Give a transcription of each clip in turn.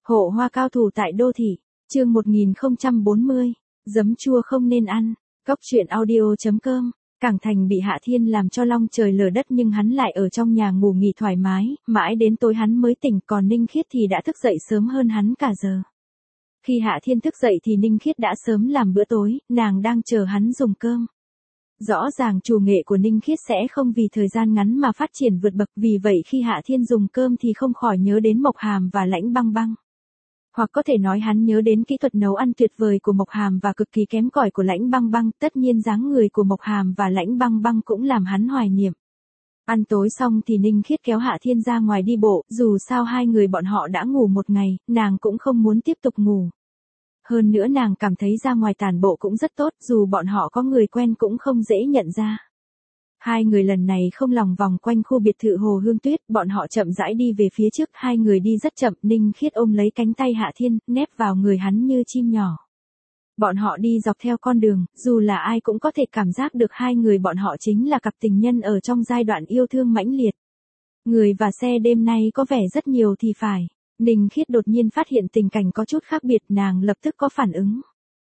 Hộ hoa cao thủ tại đô thị, chương 1040, giấm chua không nên ăn, Cóc truyện audio.com. Cảng Thành bị Hạ Thiên làm cho long trời lở đất nhưng hắn lại ở trong nhà ngủ nghỉ thoải mái, mãi đến tối hắn mới tỉnh, còn Ninh Khiết thì đã thức dậy sớm hơn hắn cả giờ. Khi Hạ Thiên thức dậy thì Ninh Khiết đã sớm làm bữa tối, nàng đang chờ hắn dùng cơm. Rõ ràng chủ nghệ của Ninh Khiết sẽ không vì thời gian ngắn mà phát triển vượt bậc, vì vậy khi Hạ Thiên dùng cơm thì không khỏi nhớ đến Mộc Hàm và Lãnh Băng Băng. Hoặc có thể nói hắn nhớ đến kỹ thuật nấu ăn tuyệt vời của Mộc Hàm và cực kỳ kém cỏi của Lãnh Băng Băng, tất nhiên dáng người của Mộc Hàm và Lãnh Băng Băng cũng làm hắn hoài niệm. Ăn tối xong thì Ninh Khiết kéo Hạ Thiên ra ngoài đi bộ, dù sao hai người bọn họ đã ngủ một ngày, nàng cũng không muốn tiếp tục ngủ. Hơn nữa nàng cảm thấy ra ngoài tản bộ cũng rất tốt, dù bọn họ có người quen cũng không dễ nhận ra. Hai người lần này không lòng vòng quanh khu biệt thự Hồ Hương Tuyết, bọn họ chậm rãi đi về phía trước, hai người đi rất chậm, Ninh Khiết ôm lấy cánh tay Hạ Thiên, nép vào người hắn như chim nhỏ. Bọn họ đi dọc theo con đường, dù là ai cũng có thể cảm giác được hai người bọn họ chính là cặp tình nhân ở trong giai đoạn yêu thương mãnh liệt. Người và xe đêm nay có vẻ rất nhiều thì phải. Ninh Khiết đột nhiên phát hiện tình cảnh có chút khác biệt, nàng lập tức có phản ứng.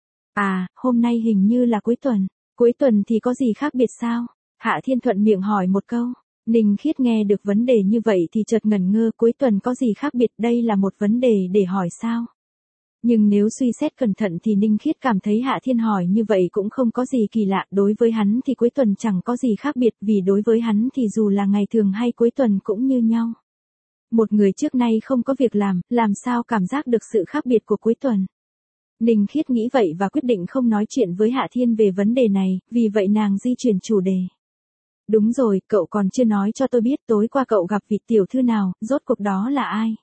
À, hôm nay hình như là cuối tuần thì có gì khác biệt sao? Hạ Thiên thuận miệng hỏi một câu. Ninh Khiết nghe được vấn đề như vậy thì chợt ngẩn ngơ, cuối tuần có gì khác biệt, đây là một vấn đề để hỏi sao? Nhưng nếu suy xét cẩn thận thì Ninh Khiết cảm thấy Hạ Thiên hỏi như vậy cũng không có gì kỳ lạ, đối với hắn thì cuối tuần chẳng có gì khác biệt, vì đối với hắn thì dù là ngày thường hay cuối tuần cũng như nhau. Một người trước nay không có việc làm sao cảm giác được sự khác biệt của cuối tuần. Ninh Khiết nghĩ vậy và quyết định không nói chuyện với Hạ Thiên về vấn đề này, vì vậy nàng di chuyển chủ đề. Đúng rồi, cậu còn chưa nói cho tôi biết tối qua cậu gặp vị tiểu thư nào, rốt cuộc đó là ai?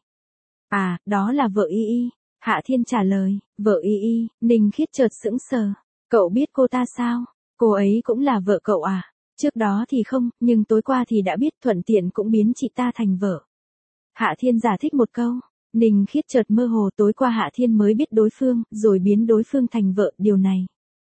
À, đó là vợ Y Y. Hạ Thiên trả lời, vợ Y Y. Ninh Khiết chợt sững sờ. Cậu biết cô ta sao? Cô ấy cũng là vợ cậu à? Trước đó thì không, nhưng tối qua thì đã biết, thuận tiện cũng biến chị ta thành vợ. Hạ Thiên giải thích một câu. Ninh Khiết chợt mơ hồ, tối qua Hạ Thiên mới biết đối phương, rồi biến đối phương thành vợ, điều này.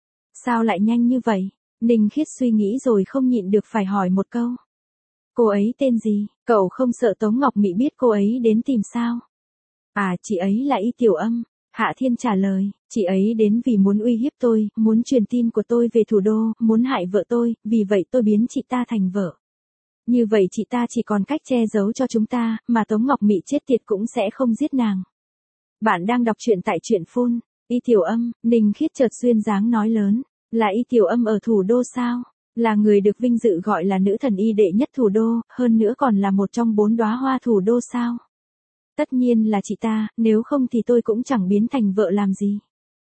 Sao lại nhanh như vậy? Ninh Khiết suy nghĩ rồi không nhịn được phải hỏi một câu. Cô ấy tên gì? Cậu không sợ Tống Ngọc Mị biết cô ấy đến tìm sao? À, chị ấy là Y Tiểu Âm. Hạ Thiên trả lời, chị ấy đến vì muốn uy hiếp tôi, muốn truyền tin của tôi về thủ đô, muốn hại vợ tôi, vì vậy tôi biến chị ta thành vợ. Như vậy chị ta chỉ còn cách che giấu cho chúng ta, mà Tống Ngọc Mị chết tiệt cũng sẽ không giết nàng. Bạn đang đọc truyện tại truyện phun. Y Tiểu Âm. Ninh Khiết chợt duyên dáng nói lớn. Là Y Tiểu Âm ở thủ đô sao? Là người được vinh dự gọi là nữ thần y đệ nhất thủ đô, hơn nữa còn là một trong 4 đóa hoa thủ đô sao? Tất nhiên là chị ta, nếu không thì tôi cũng chẳng biến thành vợ làm gì.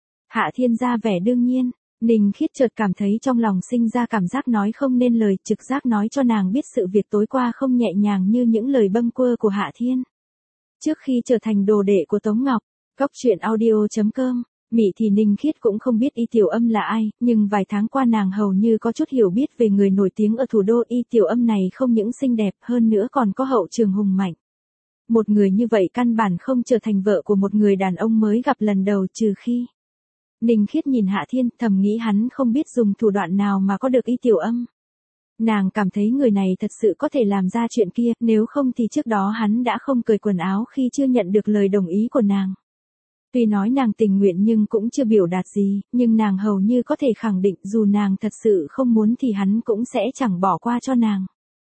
Hạ Thiên ra vẻ đương nhiên. Ninh Khiết chợt cảm thấy trong lòng sinh ra cảm giác nói không nên lời, trực giác nói cho nàng biết sự việc tối qua không nhẹ nhàng như những lời bâng quơ của Hạ Thiên. Trước khi trở thành đồ đệ của Tống Ngọc, Cóc truyện audio.com, Mị thì Ninh Khiết cũng không biết Y Tiểu Âm là ai, nhưng vài tháng qua nàng hầu như có chút hiểu biết về người nổi tiếng ở thủ đô. Y Tiểu Âm này không những xinh đẹp, hơn nữa còn có hậu trường hùng mạnh. Một người như vậy căn bản không trở thành vợ của một người đàn ông mới gặp lần đầu, trừ khi. Ninh Khiết nhìn Hạ Thiên, thầm nghĩ hắn không biết dùng thủ đoạn nào mà có được Y Tiểu Âm. Nàng cảm thấy người này thật sự có thể làm ra chuyện kia, nếu không thì trước đó hắn đã không cởi quần áo khi chưa nhận được lời đồng ý của nàng. Tuy nói nàng tình nguyện nhưng cũng chưa biểu đạt gì, nhưng nàng hầu như có thể khẳng định dù nàng thật sự không muốn thì hắn cũng sẽ chẳng bỏ qua cho nàng.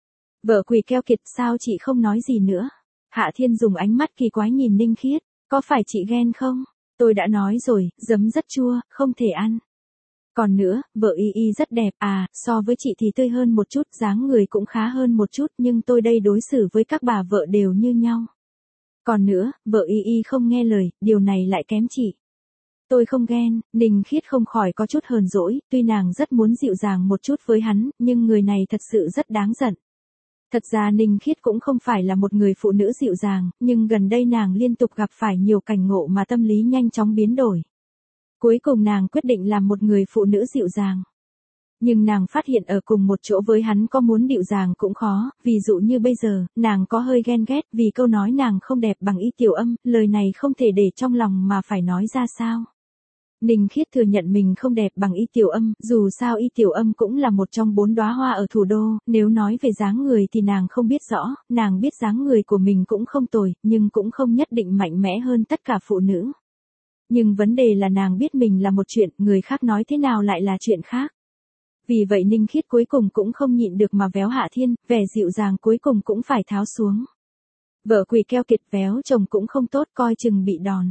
Vợ quỷ keo kiệt, sao chị không nói gì nữa? Hạ Thiên dùng ánh mắt kỳ quái nhìn Ninh Khiết, có phải chị ghen không? Tôi đã nói rồi, giấm rất chua, không thể ăn. Còn nữa, vợ Y Y rất đẹp, à, so với chị thì tươi hơn một chút, dáng người cũng khá hơn một chút, nhưng tôi đây đối xử với các bà vợ đều như nhau. Còn nữa, vợ Y Y không nghe lời, điều này lại kém chị. Tôi không ghen. Ninh Khiết không khỏi có chút hờn dỗi, tuy nàng rất muốn dịu dàng một chút với hắn, nhưng người này thật sự rất đáng giận. Thật ra Ninh Khiết cũng không phải là một người phụ nữ dịu dàng, nhưng gần đây nàng liên tục gặp phải nhiều cảnh ngộ mà tâm lý nhanh chóng biến đổi. Cuối cùng nàng quyết định làm một người phụ nữ dịu dàng. Nhưng nàng phát hiện ở cùng một chỗ với hắn có muốn dịu dàng cũng khó, ví dụ như bây giờ, nàng có hơi ghen ghét vì câu nói nàng không đẹp bằng Y Tiểu Âm, lời này không thể để trong lòng mà phải nói ra sao. Ninh Khiết thừa nhận mình không đẹp bằng Y Tiểu Âm, dù sao Y Tiểu Âm cũng là một trong 4 đóa hoa ở thủ đô, nếu nói về dáng người thì nàng không biết rõ, nàng biết dáng người của mình cũng không tồi, nhưng cũng không nhất định mạnh mẽ hơn tất cả phụ nữ. Nhưng vấn đề là nàng biết mình là một chuyện, người khác nói thế nào lại là chuyện khác. Vì vậy Ninh Khiết cuối cùng cũng không nhịn được mà véo Hạ Thiên, vẻ dịu dàng cuối cùng cũng phải tháo xuống. Vợ quỳ keo kiệt véo chồng cũng không tốt, coi chừng bị đòn.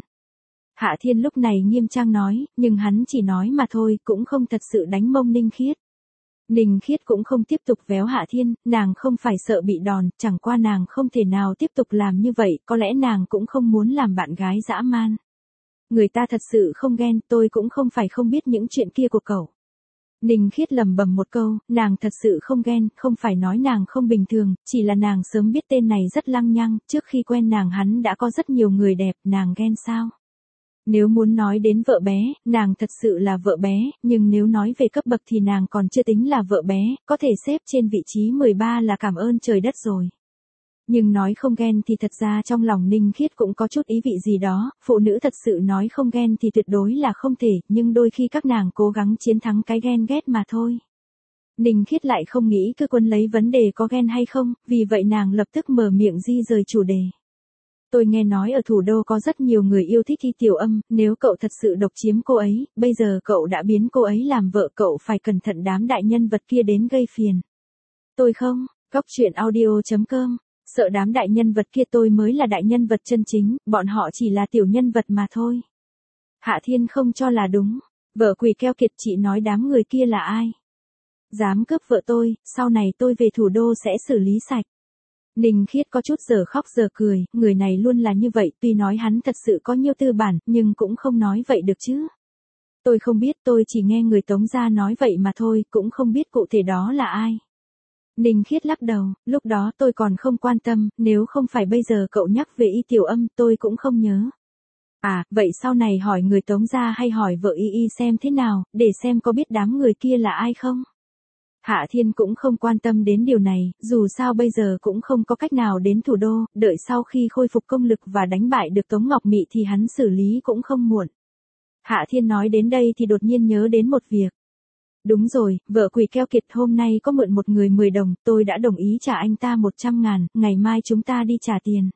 Hạ Thiên lúc này nghiêm trang nói, nhưng hắn chỉ nói mà thôi, cũng không thật sự đánh mông Ninh Khiết. Ninh Khiết cũng không tiếp tục véo Hạ Thiên, nàng không phải sợ bị đòn, chẳng qua nàng không thể nào tiếp tục làm như vậy, có lẽ nàng cũng không muốn làm bạn gái dã man. Người ta thật sự không ghen, tôi cũng không phải không biết những chuyện kia của cậu. Ninh Khiết lẩm bẩm một câu, nàng thật sự không ghen, không phải nói nàng không bình thường, chỉ là nàng sớm biết tên này rất lăng nhăng, trước khi quen nàng hắn đã có rất nhiều người đẹp, nàng ghen sao? Nếu muốn nói đến vợ bé, nàng thật sự là vợ bé, nhưng nếu nói về cấp bậc thì nàng còn chưa tính là vợ bé, có thể xếp trên vị trí 13 là cảm ơn trời đất rồi. Nhưng nói không ghen thì thật ra trong lòng Ninh Khiết cũng có chút ý vị gì đó, phụ nữ thật sự nói không ghen thì tuyệt đối là không thể, nhưng đôi khi các nàng cố gắng chiến thắng cái ghen ghét mà thôi. Ninh Khiết lại không nghĩ cứ quấn lấy vấn đề có ghen hay không, vì vậy nàng lập tức mở miệng di rời chủ đề. Tôi nghe nói ở thủ đô có rất nhiều người yêu thích Y Tiểu Âm, nếu cậu thật sự độc chiếm cô ấy, bây giờ cậu đã biến cô ấy làm vợ, cậu phải cẩn thận đám đại nhân vật kia đến gây phiền. Tôi không, Góc Truyện Audio.com, sợ đám đại nhân vật kia, tôi mới là đại nhân vật chân chính, bọn họ chỉ là tiểu nhân vật mà thôi. Hạ Thiên không cho là đúng, vợ quỳ keo kiệt, chị nói đám người kia là ai? Dám cướp vợ tôi, sau này tôi về thủ đô sẽ xử lý sạch. Ninh Khiết có chút giờ khóc giờ cười, người này luôn là như vậy, tuy nói hắn thật sự có nhiều tư bản, nhưng cũng không nói vậy được chứ. Tôi không biết, tôi chỉ nghe người Tống gia nói vậy mà thôi, cũng không biết cụ thể đó là ai. Ninh Khiết lắc đầu, lúc đó tôi còn không quan tâm, nếu không phải bây giờ cậu nhắc về Y Tiểu Âm, tôi cũng không nhớ. À, vậy sau này hỏi người Tống gia hay hỏi vợ Y xem thế nào, để xem có biết đám người kia là ai không? Hạ Thiên cũng không quan tâm đến điều này, dù sao bây giờ cũng không có cách nào đến thủ đô, đợi sau khi khôi phục công lực và đánh bại được Tống Ngọc Mị thì hắn xử lý cũng không muộn. Hạ Thiên nói đến đây thì đột nhiên nhớ đến một việc. Đúng rồi, vợ quỳ keo kiệt, hôm nay có mượn một người 10 đồng, tôi đã đồng ý trả anh ta 100.000, ngày mai chúng ta đi trả tiền.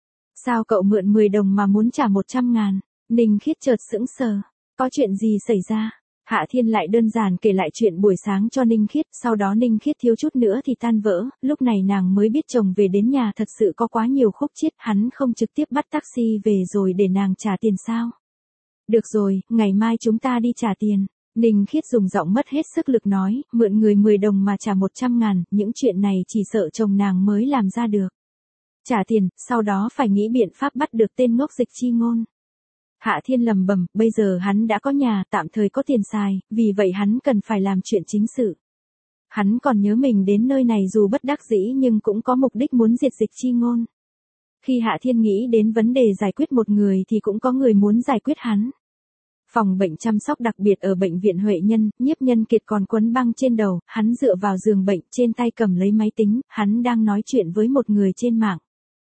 Sao cậu mượn 10 đồng mà muốn trả 100.000? Ninh Khiết chợt sững sờ, có chuyện gì xảy ra? Hạ Thiên lại đơn giản kể lại chuyện buổi sáng cho Ninh Khiết, sau đó Ninh Khiết thiếu chút nữa thì tan vỡ, lúc này nàng mới biết chồng về đến nhà thật sự có quá nhiều khúc chiết, hắn không trực tiếp bắt taxi về rồi để nàng trả tiền sao? Được rồi, ngày mai chúng ta đi trả tiền. Ninh Khiết dùng giọng mất hết sức lực nói, mượn người 10 đồng mà trả 100.000, những chuyện này chỉ sợ chồng nàng mới làm ra được. Trả tiền, sau đó phải nghĩ biện pháp bắt được tên ngốc Dịch Chi Ngôn. Hạ Thiên lầm bầm, bây giờ hắn đã có nhà, tạm thời có tiền xài, vì vậy hắn cần phải làm chuyện chính sự. Hắn còn nhớ mình đến nơi này dù bất đắc dĩ nhưng cũng có mục đích muốn diệt Dịch Chi Ngôn. Khi Hạ Thiên nghĩ đến vấn đề giải quyết một người thì cũng có người muốn giải quyết hắn. Phòng bệnh chăm sóc đặc biệt ở bệnh viện Huệ Nhân, Nhiếp Nhân Kiệt còn quấn băng trên đầu, hắn dựa vào giường bệnh, trên tay cầm lấy máy tính, hắn đang nói chuyện với một người trên mạng.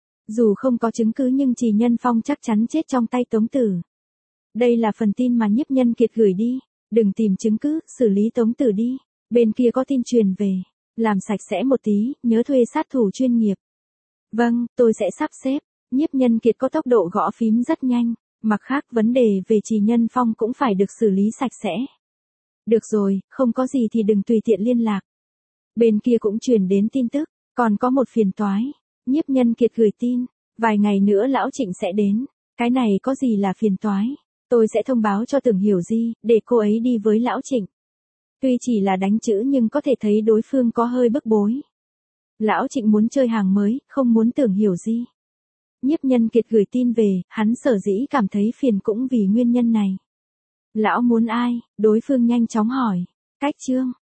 Dù không có chứng cứ nhưng Trì Nhân Phong chắc chắn chết trong tay Tống Tử. Đây là phần tin mà Nhiếp Nhân Kiệt gửi đi, đừng tìm chứng cứ, xử lý Tống Tử đi. Bên kia có tin truyền về, làm sạch sẽ một tí, nhớ thuê sát thủ chuyên nghiệp. Vâng, tôi sẽ sắp xếp. Nhiếp Nhân Kiệt có tốc độ gõ phím rất nhanh. Mặt khác vấn đề về Trì Nhân Phong cũng phải được xử lý sạch sẽ. Được rồi, không có gì thì đừng tùy tiện liên lạc. Bên kia cũng truyền đến tin tức, còn có một phiền toái. Nhiếp Nhân Kiệt gửi tin, vài ngày nữa Lão Trịnh sẽ đến. Cái này có gì là phiền toái? Tôi sẽ thông báo cho Tưởng Hiểu Di, để cô ấy đi với Lão Trịnh. Tuy chỉ là đánh chữ nhưng có thể thấy đối phương có hơi bức bối. Lão Trịnh muốn chơi hàng mới, không muốn Tưởng Hiểu Di. Nhiếp Nhân Kiệt gửi tin về, hắn sở dĩ cảm thấy phiền cũng vì nguyên nhân này. Lão muốn ai? Đối phương nhanh chóng hỏi. Cách chương.